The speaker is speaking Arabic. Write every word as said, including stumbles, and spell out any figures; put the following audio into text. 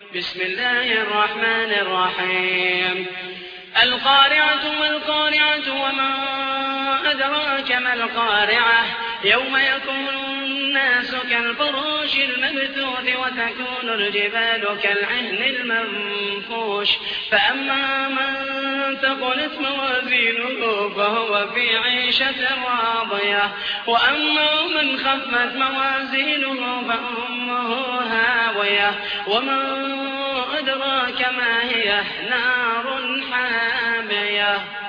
بسم الله الرحمن الرحيم القارعة ما القارعة وما أدراك ما القارعة يوم يكون الناس كالفراش المبثوث وتكون الجبال كالعهن المنفوش فأما من ثقلت موازينه فهو في عيشة راضية وأما من خفت موازينه فأمه هاوية وما أدراك ما هي نار حامية